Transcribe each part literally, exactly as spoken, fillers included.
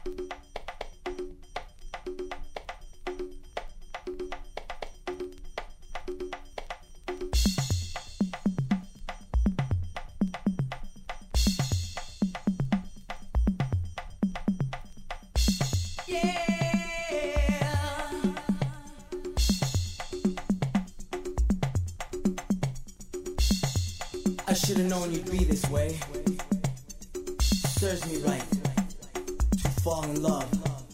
I should've known you'd be this way. Serves me right to fall in love.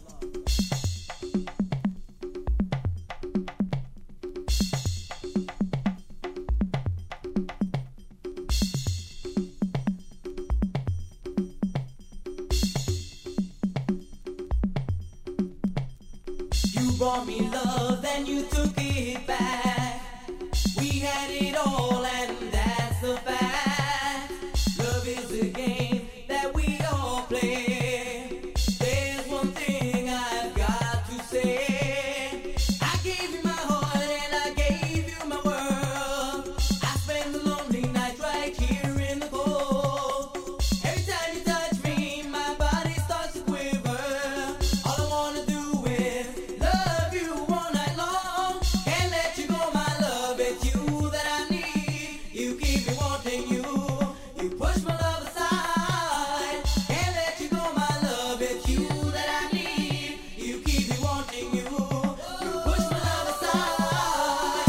You brought me love, then you took it back. We had it all, and that's the fact. Love is a game that we all play. There's one thing I've got to say. I gave you my heart and I gave you my world. I spend the lonely nights right here in the cold. Every time you touch me, my body starts to quiver. All I wanna do is love you all night long. Can't let you go, my love, it's you that I need. You keep me wanting you. You push my love aside. Can't let you go, my love, it's you that I need. You keep me wanting you. You push my love aside.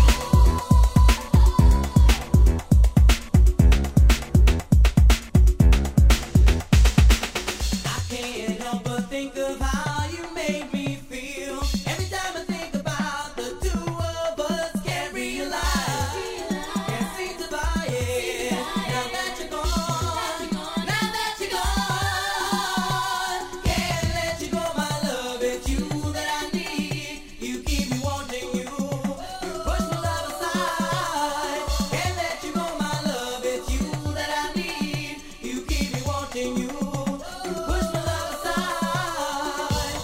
I can't help but think of how you make me feel. Every time I think about the two of us, can't realize, can't seem to buy it. Now that you're gone, now that you're gone, can't let you go, my love, it's you that I need. You keep me wanting you. You push my love aside. Can't let you go, my love, it's you that I need. You keep me wanting you. You push my love aside.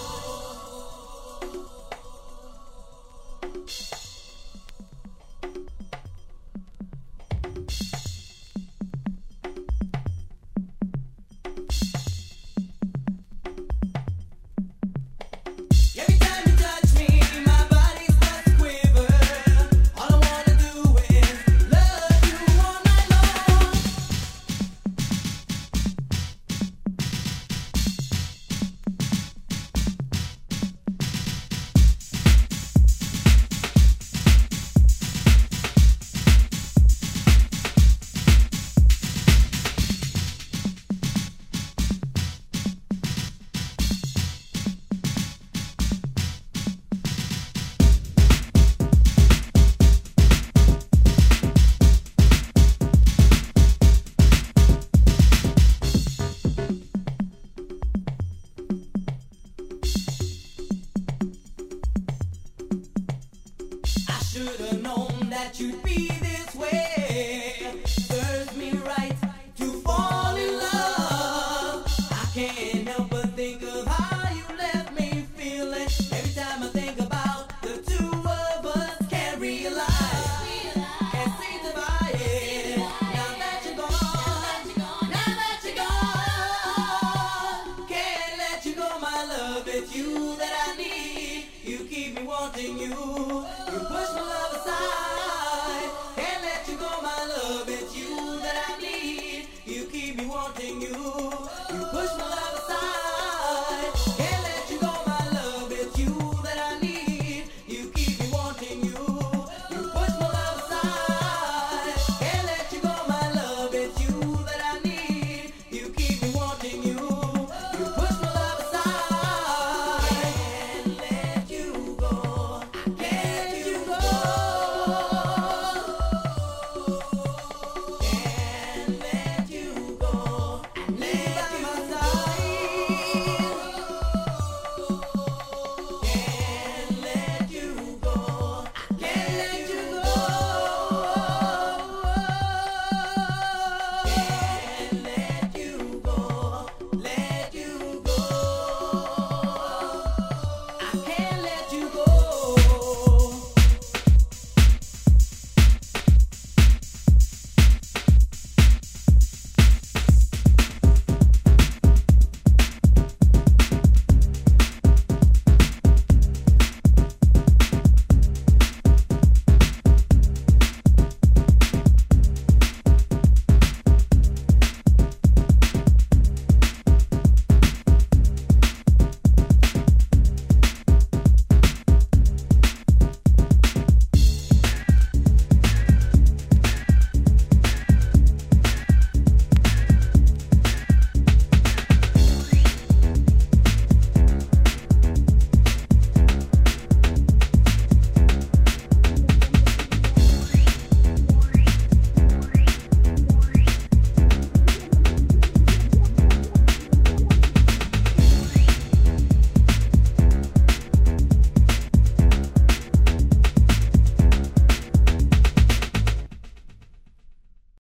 Every time you touch me, my body starts to quiver. All I wanna do is love you all night long. I should've known that you'd be this way. Serves me right to fall in love. I can't help but think of how you left me feeling. Every time I think about the two of us, can't realize, can't seem to buy it. Now that you're gone, now that you're gone, can't let you go, my love, it's you that I need. You keep me wanting you. You push my love aside. Can't let you go, my love, it's you that I need. You keep me wanting you.